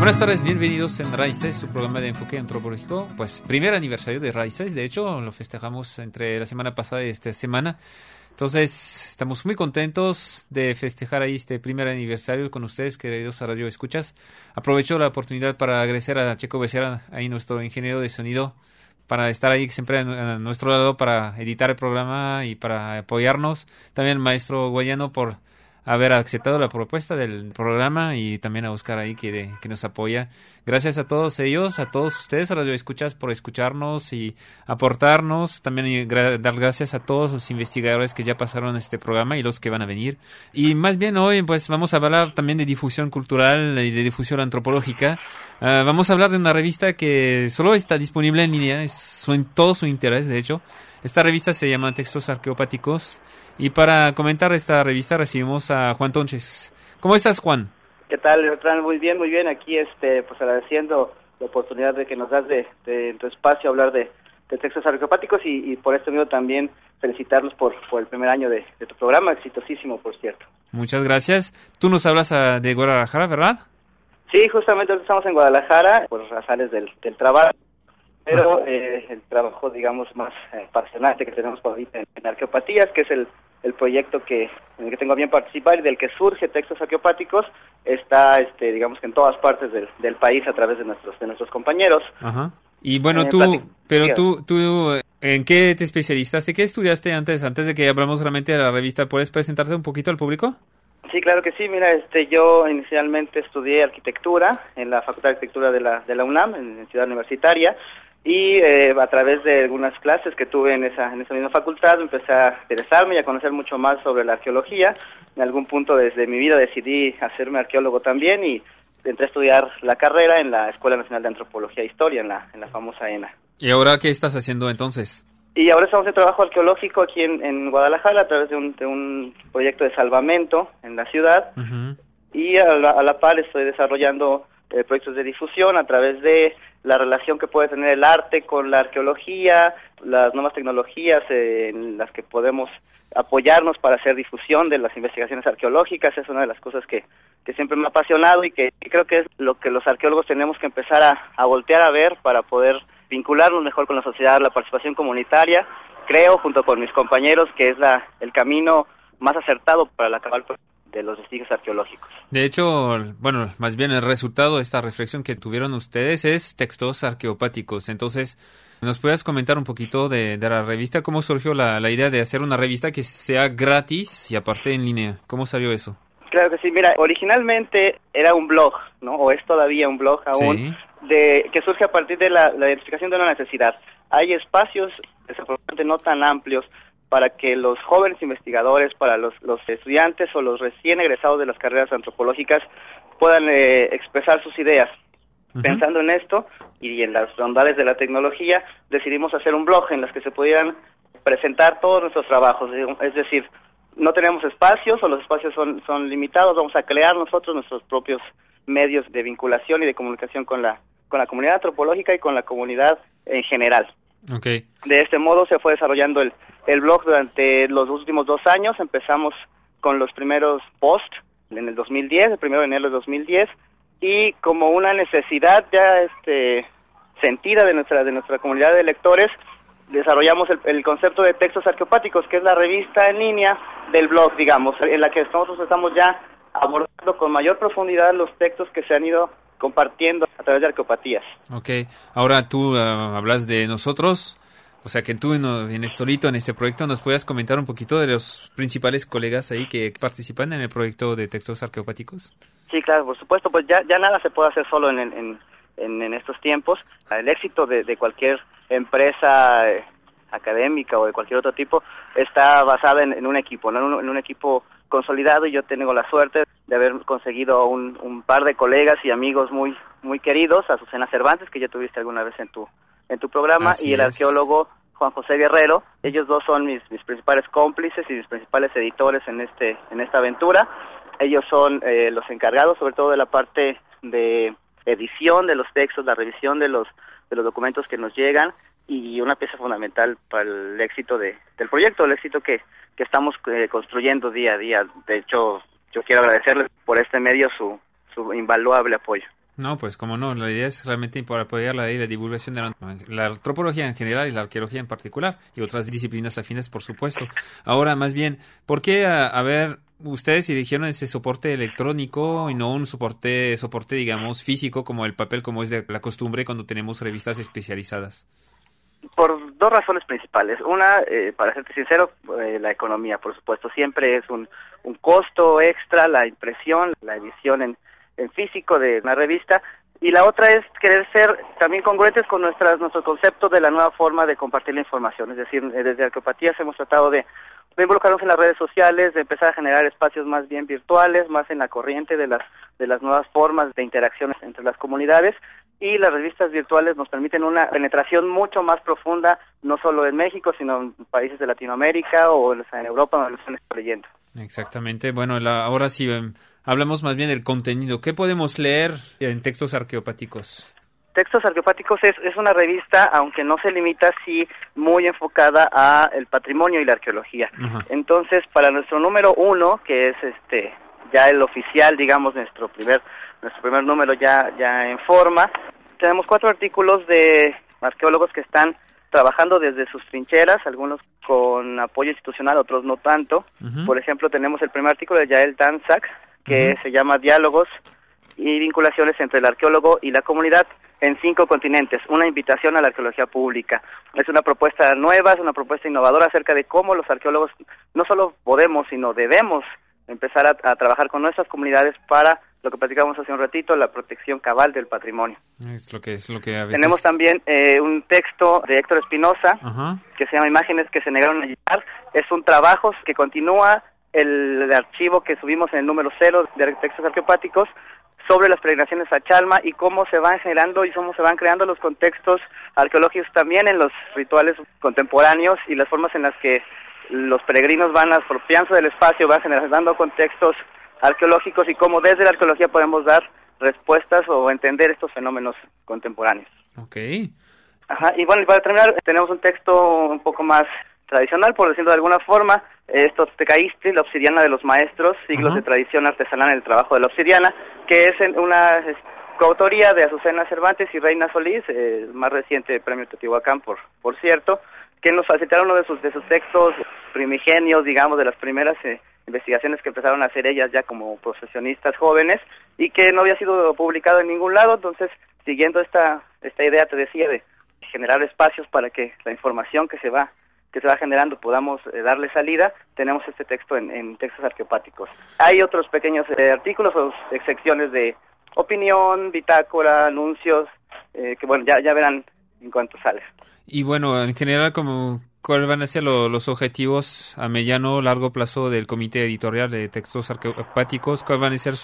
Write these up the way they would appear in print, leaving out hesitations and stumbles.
Buenas tardes, bienvenidos en Raíces, su programa de enfoque antropológico. Pues primer aniversario de Raíces, de hecho lo festejamos entre la semana pasada y esta semana. Entonces estamos muy contentos de festejar ahí este primer aniversario con ustedes, queridos a Radio Escuchas. Aprovecho la oportunidad para agradecer a Checo Becerra, ahí nuestro ingeniero de sonido, para estar ahí siempre a nuestro lado para editar el programa y para apoyarnos. También al maestro Guayano por haber aceptado la propuesta del programa, y también a Oscar ahí que nos apoya. Gracias a todos ellos, a todos ustedes, a Radio Escuchas, por escucharnos y aportarnos. También dar gracias a todos los investigadores que ya pasaron este programa y los que van a venir. Y más bien hoy pues vamos a hablar también de difusión cultural y de difusión antropológica. Vamos a hablar de una revista que solo está disponible en línea, es en todo su interés, de hecho. Esta revista se llama Textos Arqueopáticos, y para comentar esta revista recibimos a Juan Tonches. ¿Cómo estás, Juan? ¿Qué tal, Bertrand? Muy bien. Aquí pues agradeciendo la oportunidad de que nos das de tu espacio hablar de textos arqueopáticos y por este medio también felicitarlos por el primer año de tu programa, exitosísimo, por cierto. Muchas gracias. Tú nos hablas de Guadalajara, ¿verdad? Sí, justamente estamos en Guadalajara, por razones del trabajo. Pero el trabajo, digamos, más apasionante que tenemos por ahorita en Arqueopatías, que es el proyecto en el que tengo a bien participar y del que surge Textos Arqueopáticos, está, digamos, que en todas partes del país a través de nuestros compañeros. Ajá. Y bueno, tú, ¿en qué te especializaste? ¿Qué estudiaste antes de que hablamos realmente de la revista? ¿Puedes presentarte un poquito al público? Sí, claro que sí. Mira, yo inicialmente estudié arquitectura en la Facultad de Arquitectura de la UNAM, en Ciudad Universitaria. Y a través de algunas clases que tuve en esa misma facultad empecé a interesarme y a conocer mucho más sobre la arqueología. En algún punto desde mi vida decidí hacerme arqueólogo también y entré a estudiar la carrera en la Escuela Nacional de Antropología e Historia, en la famosa ENA. ¿Y ahora qué estás haciendo entonces? Y ahora estamos en trabajo arqueológico aquí en Guadalajara a través de un proyecto de salvamento en la ciudad. Uh-huh. Y a la par estoy desarrollando proyectos de difusión a través de la relación que puede tener el arte con la arqueología, las nuevas tecnologías en las que podemos apoyarnos para hacer difusión de las investigaciones arqueológicas. Es una de las cosas que siempre me ha apasionado y que creo que es lo que los arqueólogos tenemos que empezar a voltear a ver para poder vincularnos mejor con la sociedad, la participación comunitaria. Creo, junto con mis compañeros, que es el camino más acertado para la cabal de los vestigios arqueológicos. De hecho, bueno, más bien el resultado de esta reflexión que tuvieron ustedes es Textos Arqueopáticos. Entonces, ¿nos puedes comentar un poquito de la revista? ¿Cómo surgió la idea de hacer una revista que sea gratis y aparte en línea? ¿Cómo salió eso? Claro que sí. Mira, originalmente era un blog, ¿no? O es todavía un blog aún, sí, que surge a partir de la identificación de una necesidad. Hay espacios, desafortunadamente no tan amplios, para que los jóvenes investigadores, para los estudiantes o los recién egresados de las carreras antropológicas puedan expresar sus ideas. Uh-huh. Pensando en esto y en las bondades de la tecnología, decidimos hacer un blog en las que se pudieran presentar todos nuestros trabajos. Es decir, no tenemos espacios o los espacios son limitados, vamos a crear nosotros nuestros propios medios de vinculación y de comunicación con la comunidad antropológica y con la comunidad en general. Okay. De este modo se fue desarrollando el blog durante los últimos 2 años. Empezamos con los primeros posts en el 2010, el 1 de enero de 2010, y como una necesidad ya sentida de nuestra comunidad de lectores, desarrollamos el concepto de Textos Arqueopáticos, que es la revista en línea del blog, digamos, en la que nosotros estamos ya abordando con mayor profundidad los textos que se han ido compartiendo a través de Arqueopatías. Ok, ahora tú hablas de nosotros, o sea que tú vienes solito en este proyecto. ¿Nos puedes comentar un poquito de los principales colegas ahí que participan en el proyecto de Textos Arqueopáticos? Sí, claro, por supuesto, pues ya nada se puede hacer solo en estos tiempos. El éxito de cualquier empresa académica o de cualquier otro tipo está basada en un equipo, ¿no? En un equipo consolidado, y yo tengo la suerte de haber conseguido un par de colegas y amigos muy muy queridos, Azucena Cervantes, que ya tuviste alguna vez en tu programa, así y el arqueólogo Juan José Guerrero. Ellos dos son mis principales cómplices y mis principales editores en esta aventura. Ellos son los encargados sobre todo de la parte de edición de los textos, la revisión de los documentos que nos llegan, y una pieza fundamental para el éxito del proyecto, el éxito que estamos construyendo día a día. De hecho, yo quiero agradecerles por este medio su invaluable apoyo. No, pues como no, la idea es realmente para apoyar la divulgación de la antropología en general y la arqueología en particular, y otras disciplinas afines, por supuesto. Ahora, más bien, ¿por qué, ustedes eligieron ese soporte electrónico y no un soporte, digamos, físico, como el papel, como es de la costumbre cuando tenemos revistas especializadas? Por dos razones principales. Una, para serte sincero, la economía, por supuesto. Siempre es un costo extra la impresión, la edición en físico de una revista, y la otra es querer ser también congruentes con nuestro concepto de la nueva forma de compartir la información. Es decir, desde Arqueopatías hemos tratado de involucrarnos en las redes sociales, de empezar a generar espacios más bien virtuales, más en la corriente de las nuevas formas de interacciones entre las comunidades, y las revistas virtuales nos permiten una penetración mucho más profunda, no solo en México, sino en países de Latinoamérica o en Europa, donde lo están leyendo. Exactamente. Bueno, ahora sí hablamos más bien del contenido. ¿Qué podemos leer en Textos Arqueopáticos? Textos Arqueopáticos es una revista, aunque no se limita, sí muy enfocada a el patrimonio y la arqueología. Uh-huh. Entonces, para nuestro número 1, que es ya el oficial, digamos, nuestro primer número ya en forma, tenemos 4 artículos de arqueólogos que están trabajando desde sus trincheras, algunos con apoyo institucional, otros no tanto. Uh-huh. Por ejemplo, tenemos el primer artículo de Yael Danzak, que uh-huh. se llama Diálogos y vinculaciones entre el arqueólogo y la comunidad en 5 continentes, una invitación a la arqueología pública. Es una propuesta nueva, es una propuesta innovadora acerca de cómo los arqueólogos no solo podemos, sino debemos empezar a trabajar con nuestras comunidades para lo que platicamos hace un ratito, la protección cabal del patrimonio. Es lo que a veces... Tenemos también un texto de Héctor Espinosa, uh-huh. que se llama Imágenes que se negaron a llevar. Es un trabajo que continúa el archivo que subimos en el número 0 de Textos Arqueopáticos sobre las peregrinaciones a Chalma y cómo se van generando y cómo se van creando los contextos arqueológicos también en los rituales contemporáneos y las formas en las que los peregrinos van apropiándose del espacio, van generando contextos arqueológicos y cómo desde la arqueología podemos dar respuestas o entender estos fenómenos contemporáneos. Okay. Ajá, y bueno, y para terminar, tenemos un texto un poco más tradicional, por decirlo de alguna forma, Tecaistli, la obsidiana de los maestros, siglos uh-huh. de tradición artesanal en el trabajo de la obsidiana, que es una coautoría de Azucena Cervantes y Reina Solís, el más reciente premio Teotihuacán, por cierto, que nos facilitaron uno de sus textos primigenios, digamos, de las primeras investigaciones que empezaron a hacer ellas ya como profesionistas jóvenes, y que no había sido publicado en ningún lado. Entonces, siguiendo esta idea, te decía, de generar espacios para que la información que se va generando podamos darle salida, tenemos este texto en Textos Arqueopáticos. Hay otros pequeños artículos o secciones de opinión, bitácora, anuncios, que bueno, ya verán en cuanto sale. Y bueno, en general, ¿cuáles van a ser los objetivos a mediano o largo plazo del comité editorial de Textos Arqueopáticos? ¿Cuál van a ser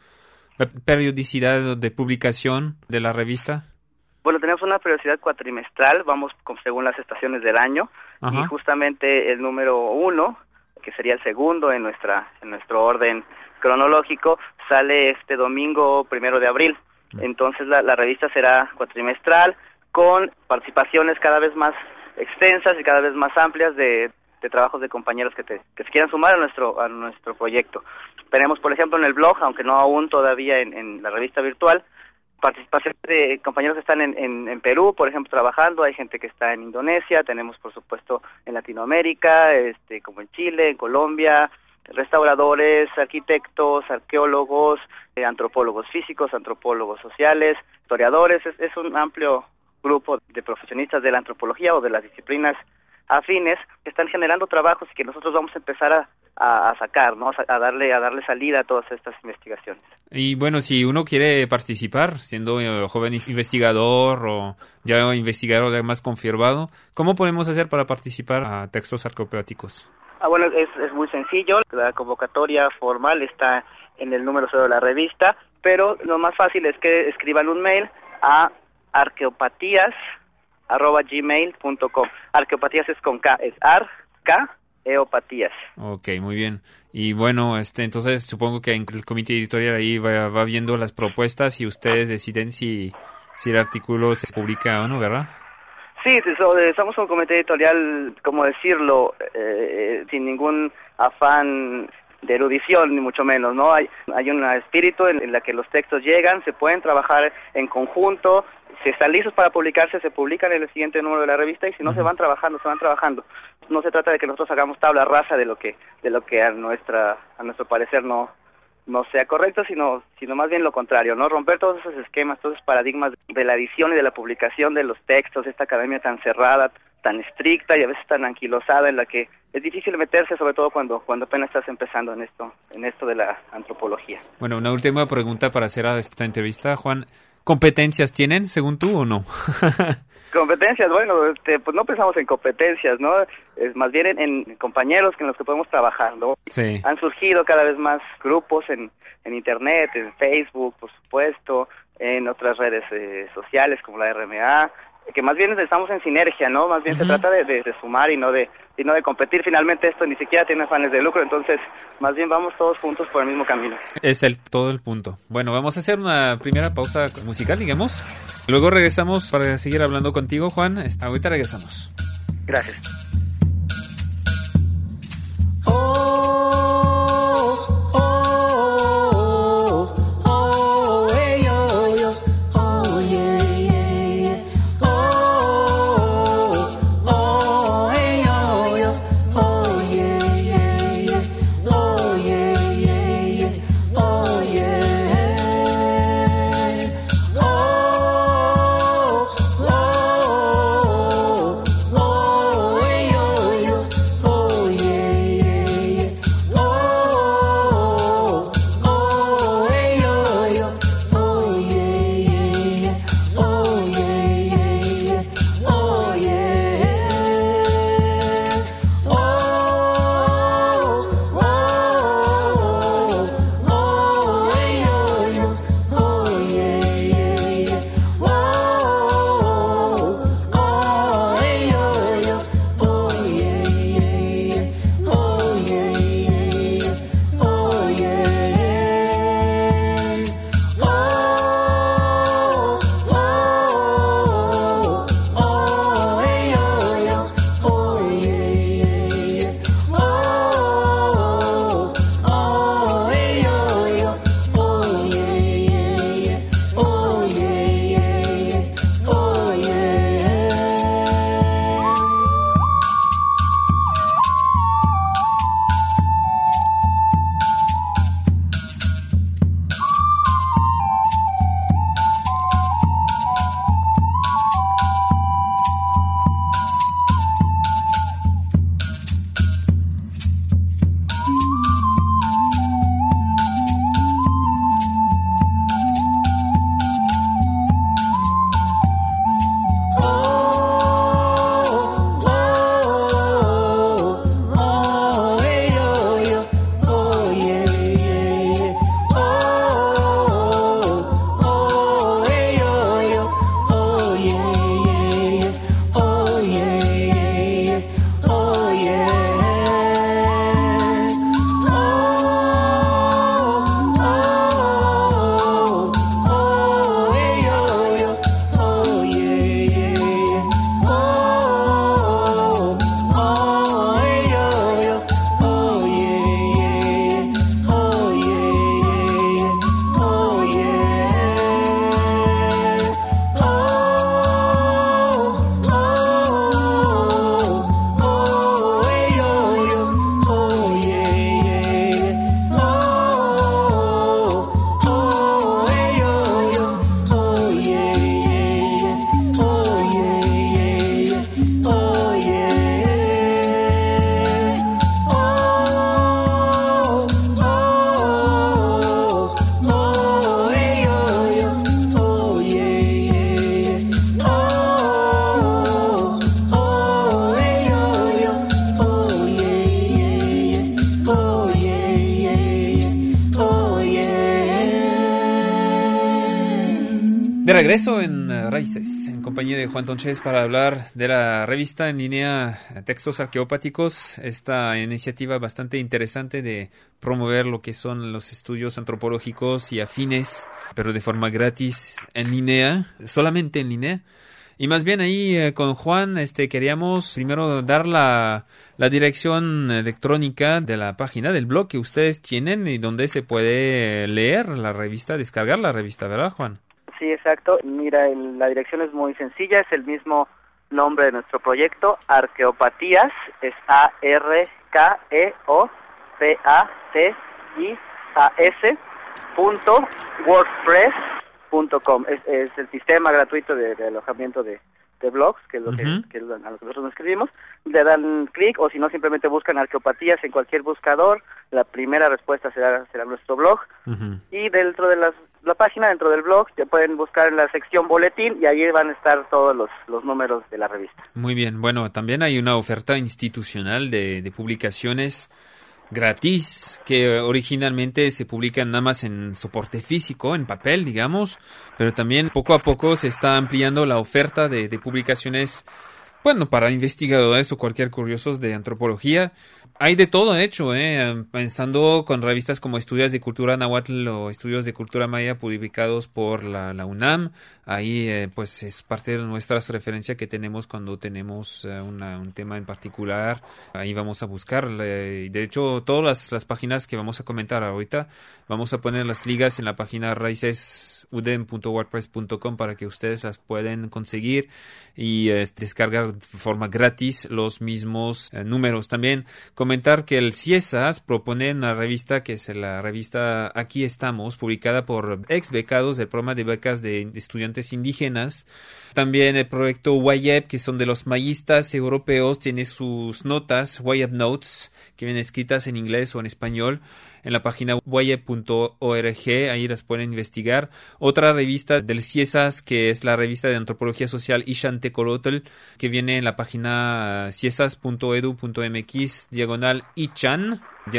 la periodicidad de publicación de la revista? Bueno, tenemos una periodicidad cuatrimestral, vamos según las estaciones del año. Ajá. Y justamente el número 1, que sería el segundo en nuestro orden cronológico, sale este domingo 1 de abril. Entonces la revista será cuatrimestral, con participaciones cada vez más extensas y cada vez más amplias de trabajos de compañeros que se quieran sumar a nuestro proyecto. Tenemos, por ejemplo, en el blog, aunque no aún todavía en la revista virtual, participación de compañeros que están en Perú, por ejemplo, trabajando. Hay gente que está en Indonesia, tenemos, por supuesto, en Latinoamérica, como en Chile, en Colombia, restauradores, arquitectos, arqueólogos, antropólogos físicos, antropólogos sociales, historiadores. Es un amplio grupo de profesionistas de la antropología o de las disciplinas afines que están generando trabajos y que nosotros vamos a empezar a sacar, ¿no? A darle salida a todas estas investigaciones. Y bueno, si uno quiere participar, siendo joven investigador o ya investigador más confirmado, ¿cómo podemos hacer para participar a Textos Arqueopáticos? Bueno, es muy sencillo. La convocatoria formal está en el número 0 de la revista, pero lo más fácil es que escriban un mail a arqueopatías@gmail.com. Arqueopatías es con K, es eopatías. Ok, muy bien. Y bueno, entonces supongo que en el comité editorial ahí va viendo las propuestas y ustedes deciden si el artículo se publica o no, ¿verdad? Sí, somos un comité editorial, como decirlo, sin ningún afán erudición, ni mucho menos, ¿no? Hay un espíritu en la que los textos llegan, se pueden trabajar en conjunto, si están listos para publicarse, se publican en el siguiente número de la revista, y si no, se van trabajando. No se trata de que nosotros hagamos tabla rasa de lo que a nuestro parecer no sea correcto, sino más bien lo contrario, ¿no? Romper todos esos esquemas, todos esos paradigmas de la edición y de la publicación de los textos, esta academia tan cerrada, tan estricta y a veces tan anquilosada, en la que es difícil meterse, sobre todo cuando apenas estás empezando en esto de la antropología. Bueno, una última pregunta para cerrar esta entrevista, Juan. ¿Competencias tienen, según tú, o no? Competencias, bueno, pues no pensamos en competencias, ¿no? Es más bien en compañeros en los que podemos trabajar, ¿no? Sí. Han surgido cada vez más grupos en Internet, en Facebook, por supuesto, en otras redes sociales como la RMA, que más bien estamos en sinergia, ¿no? Más bien se trata de sumar y no de competir. Finalmente esto ni siquiera tiene afanes de lucro, entonces más bien vamos todos juntos por el mismo camino. Es todo el punto. Bueno, vamos a hacer una primera pausa musical, digamos. Luego regresamos para seguir hablando contigo, Juan. Ahorita regresamos. Gracias. De regreso en Raíces, en compañía de Juan Tonchés para hablar de la revista en línea Textos Arqueopáticos, esta iniciativa bastante interesante de promover lo que son los estudios antropológicos y afines, pero de forma gratis en línea, solamente en línea. Y más bien ahí con Juan queríamos primero dar la dirección electrónica de la página del blog que ustedes tienen y donde se puede leer la revista, descargar la revista, ¿verdad, Juan? Sí, exacto. Mira, la dirección es muy sencilla, es el mismo nombre de nuestro proyecto, Arqueopatías, es ARKEOPATIAS.wordpress.com. Es el sistema gratuito de alojamiento de blogs, que es lo que a lo que nosotros nos escribimos. Le dan clic, o si no, simplemente buscan Arqueopatías en cualquier buscador. La primera respuesta será nuestro blog. Y dentro de la página, dentro del blog, ya pueden buscar en la sección boletín y ahí van a estar todos los números de la revista. Muy bien. Bueno, también hay una oferta institucional de publicaciones gratis, que originalmente se publican nada más en soporte físico, en papel, digamos, pero también poco a poco se está ampliando la oferta de publicaciones, bueno, para investigadores o cualquier curiosos de antropología. Hay de todo, de hecho, pensando con revistas como Estudios de Cultura Nahuatl o Estudios de Cultura Maya publicados por la UNAM. Ahí, pues, es parte de nuestras referencias que tenemos cuando tenemos un tema en particular. Ahí vamos a buscar. De hecho, todas las páginas que vamos a comentar ahorita, vamos a poner las ligas en la página raicesudem.wordpress.com para que ustedes las puedan conseguir y descargar de forma gratis los mismos números. También comentar que el CIESAS propone una revista que es la revista Aquí Estamos, publicada por ex becados del programa de becas de estudiantes indígenas. También el proyecto YEP, que son de los mayistas europeos, tiene sus notas, YEP Notes, que vienen escritas en inglés o en español, en la página yep.org, ahí las pueden investigar. Otra revista del CIESAS, que es la revista de antropología social Ixantecolotl, que viene en la página ciesas.edu.mx/ichan,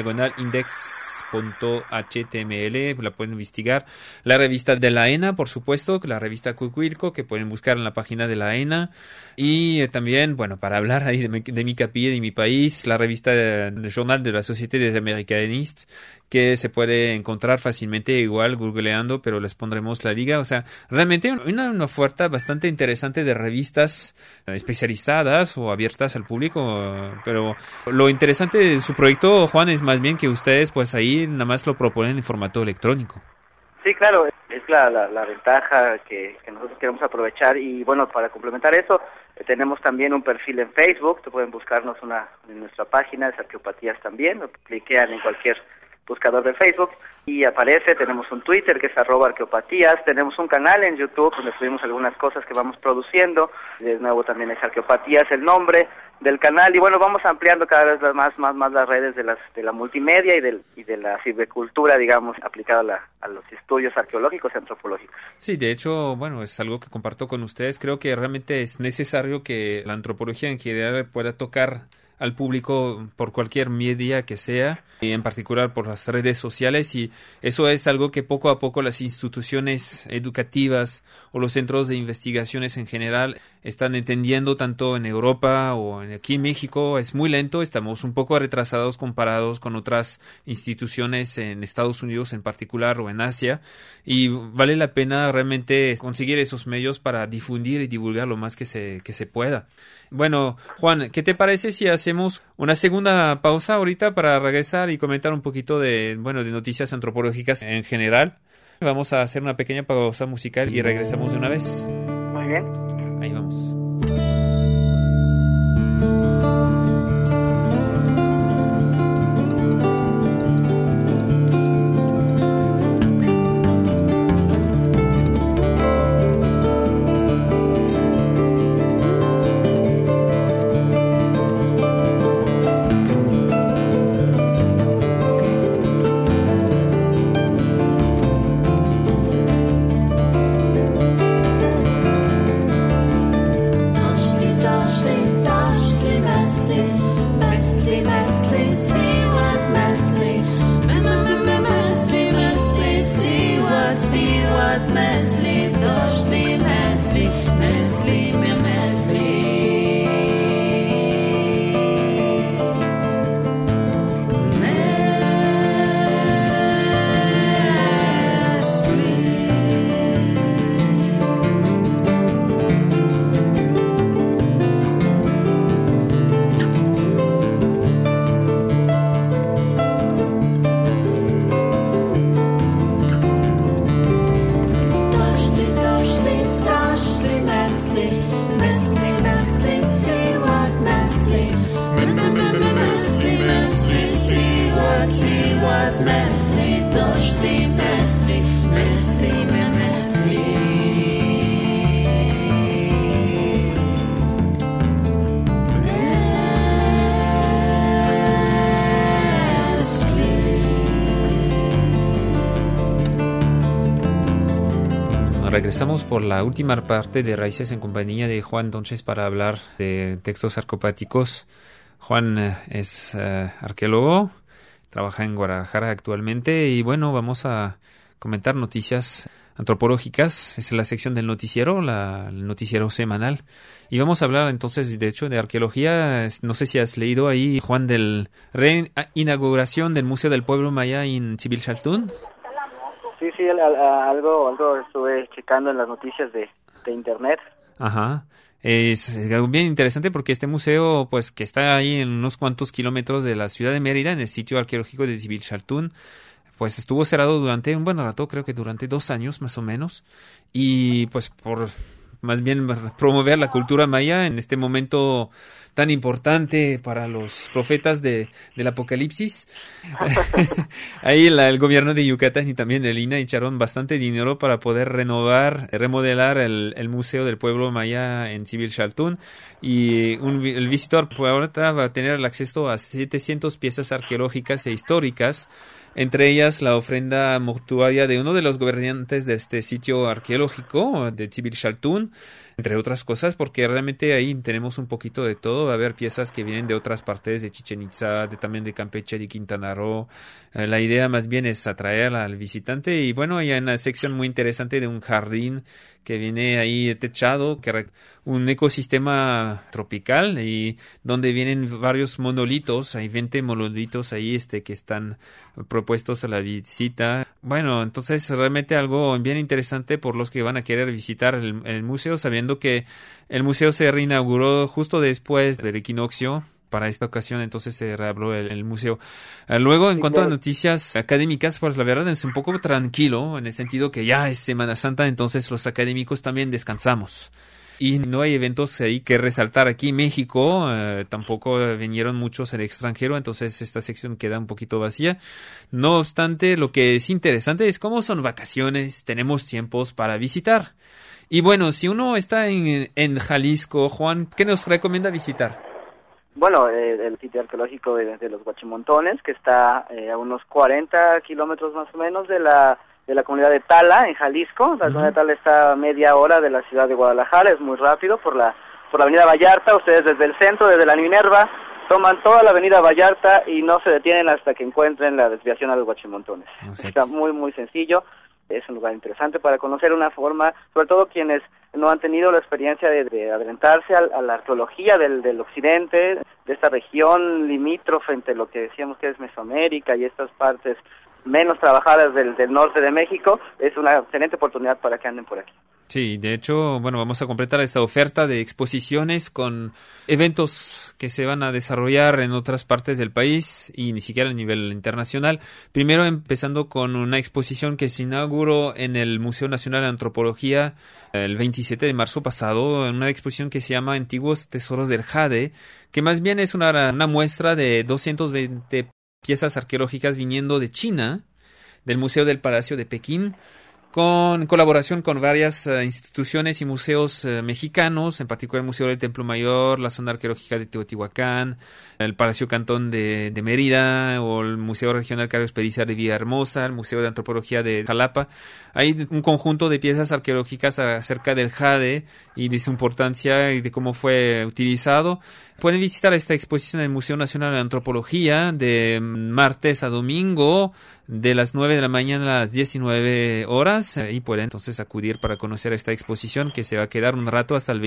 /index.html, la pueden investigar. La revista de la ENA, por supuesto, la revista Cuicuilco, que pueden buscar en la página de la ENA. Y también, bueno, para hablar ahí de mi capilla, de mi país, la revista del Journal de la Société des Americanistes, que se puede encontrar fácilmente, igual googleando, pero les pondremos la liga. O sea, realmente una oferta bastante interesante de revistas especializadas o abiertas al público. Pero lo interesante de su proyecto, Juan, es más bien que ustedes pues ahí nada más lo proponen en formato electrónico. Sí, claro, es la ventaja que nosotros queremos aprovechar. Y bueno, para complementar eso, tenemos también un perfil en Facebook. Pueden buscarnos en nuestra página, es Arqueopatías también, lo cliquean en cualquier buscador de Facebook y aparece. Tenemos un Twitter que es @arqueopatías, tenemos un canal en YouTube donde subimos algunas cosas que vamos produciendo. De nuevo también es Arqueopatías el nombre del canal, y bueno, vamos ampliando cada vez más las redes de la multimedia y de la silvicultura, digamos, aplicada a los estudios arqueológicos y antropológicos. Sí, de hecho, bueno, es algo que comparto con ustedes. Creo que realmente es necesario que la antropología en general pueda tocar al público por cualquier media que sea, y en particular por las redes sociales, y eso es algo que poco a poco las instituciones educativas o los centros de investigaciones en general están entendiendo, tanto en Europa o aquí en México. Es muy lento, estamos un poco retrasados comparados con otras instituciones en Estados Unidos en particular o en Asia, y vale la pena realmente conseguir esos medios para difundir y divulgar lo más que se pueda. Bueno, Juan, ¿qué te parece si hacemos una segunda pausa ahorita para regresar y comentar un poquito de noticias antropológicas en general? Vamos a hacer una pequeña pausa musical y regresamos de una vez. Muy bien. Ahí vamos. Regresamos por la última parte de Raíces en compañía de Juan Donches para hablar de textos arcopáticos. Juan es arqueólogo, trabaja en Guadalajara actualmente y bueno, vamos a comentar noticias antropológicas. Es la sección del noticiero, el noticiero semanal. Y vamos a hablar entonces, de hecho, de arqueología. No sé si has leído ahí, Juan, del reinauguración del Museo del Pueblo Maya en Chivilchaltún. Sí, algo estuve checando en las noticias de internet. Ajá. Es algo bien interesante porque este museo, pues que está ahí en unos cuantos kilómetros de la ciudad de Mérida, en el sitio arqueológico de Chivilchaltún, pues estuvo cerrado durante un buen rato, creo que durante 2 años más o menos, y pues por más bien promover la cultura maya en este momento tan importante para los profetas del Apocalipsis. Ahí el gobierno de Yucatán y también el INAH echaron bastante dinero para poder remodelar el Museo del Pueblo Maya en Chivilchaltún, y el visitor ahora va a tener el acceso a 700 piezas arqueológicas e históricas, entre ellas la ofrenda mortuaria de uno de los gobernantes de este sitio arqueológico de Chivilchaltún, entre otras cosas, porque realmente ahí tenemos un poquito de todo. Va a haber piezas que vienen de otras partes, de Chichén Itzá, también de Campeche y Quintana Roo. La idea más bien es atraer al visitante, y bueno, hay una sección muy interesante de un jardín que viene ahí techado, un ecosistema tropical, y donde vienen varios monolitos. Hay 20 monolitos ahí que están propuestos a la visita. Bueno, entonces realmente algo bien interesante por los que van a querer visitar el museo, sabiendo que el museo se reinauguró justo después del equinoccio. Para esta ocasión, entonces se reabrió el museo. Luego, en cuanto a noticias académicas, pues la verdad es un poco tranquilo, en el sentido que ya es Semana Santa, entonces los académicos también descansamos. Y no hay eventos ahí que resaltar aquí en México, tampoco vinieron muchos del extranjero, entonces esta sección queda un poquito vacía. No obstante, lo que es interesante es cómo son vacaciones, tenemos tiempos para visitar. Y bueno, si uno está en Jalisco, Juan, ¿qué nos recomienda visitar? Bueno, el sitio arqueológico de los Guachimontones, que está a unos 40 kilómetros más o menos de la comunidad de Tala, en Jalisco. La comunidad de Tala está a media hora de la ciudad de Guadalajara, es muy rápido por la avenida Vallarta. Ustedes desde el centro, desde la Minerva, toman toda la avenida Vallarta y no se detienen hasta que encuentren la desviación a los Guachimontones. Está muy, muy sencillo. Es un lugar interesante para conocer una forma, sobre todo quienes no han tenido la experiencia de adentrarse a la arqueología del occidente, de esta región limítrofe entre lo que decíamos que es Mesoamérica y estas partes menos trabajadas del norte de México. Es una excelente oportunidad para que anden por aquí. Sí, de hecho, bueno, vamos a completar esta oferta de exposiciones con eventos que se van a desarrollar en otras partes del país y ni siquiera a nivel internacional. Primero empezando con una exposición que se inauguró en el Museo Nacional de Antropología el 27 de marzo pasado, una exposición que se llama Antiguos Tesoros del Jade, que más bien es una muestra de 220 piezas arqueológicas viniendo de China, del Museo del Palacio de Pekín, con colaboración con varias instituciones y museos mexicanos, en particular el Museo del Templo Mayor, la Zona Arqueológica de Teotihuacán, el Palacio Cantón de Mérida, o el Museo Regional Carlos Pellicer de Villahermosa, el Museo de Antropología de Jalapa. Hay un conjunto de piezas arqueológicas acerca del jade y de su importancia y de cómo fue utilizado. Pueden visitar esta exposición en el Museo Nacional de Antropología de martes a domingo, de las 9 de la mañana a las 19 horas, y pueden entonces acudir para conocer esta exposición que se va a quedar un rato hasta el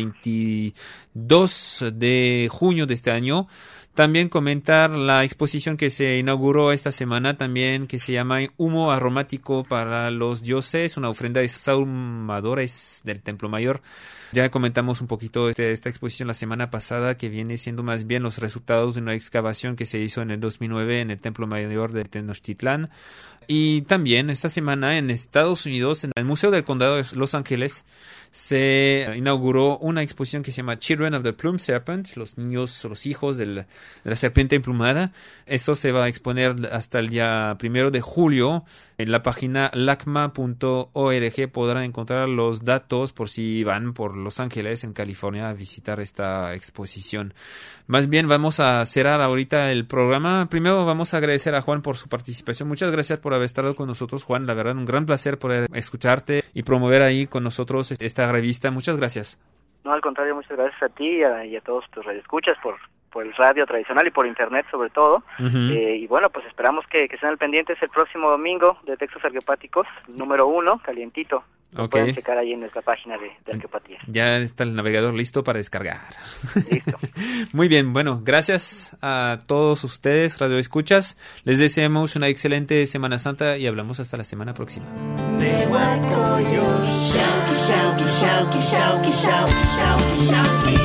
22 de junio de este año. También comentar la exposición que se inauguró esta semana también, que se llama Humo Aromático para los Dioses, una ofrenda de sahumadores del Templo Mayor. Ya comentamos un poquito de esta exposición la semana pasada, que viene siendo más bien los resultados de una excavación que se hizo en el 2009 en el Templo Mayor de Tenochtitlán. Y también esta semana en Estados Unidos, en el Museo del Condado de Los Ángeles, se inauguró una exposición que se llama Children of the Plume Serpent, los hijos del de la serpiente emplumada. Esto se va a exponer hasta el día 1 de julio. En la página lacma.org podrán encontrar los datos por si van por Los Ángeles, en California, a visitar esta exposición. Más bien, vamos a cerrar ahorita el programa. Primero vamos a agradecer a Juan por su participación. Muchas gracias por haber estado con nosotros, Juan. La verdad, un gran placer poder escucharte y promover ahí con nosotros esta revista. Muchas gracias. No, al contrario, muchas gracias a ti y a todos tus radioescuchas por el radio tradicional y por internet sobre todo. Y bueno, pues esperamos que estén al pendiente el próximo domingo de Textos Arqueopáticos, número 1, calientito. Lo pueden checar ahí en nuestra página de Arqueopatía. Ya está el navegador listo para descargar. Listo. Muy bien, bueno, gracias a todos ustedes, radioescuchas. Les deseamos una excelente Semana Santa y hablamos hasta la semana próxima. Shauki, shauki, shauki, shauki, shauki, shauki, shauki.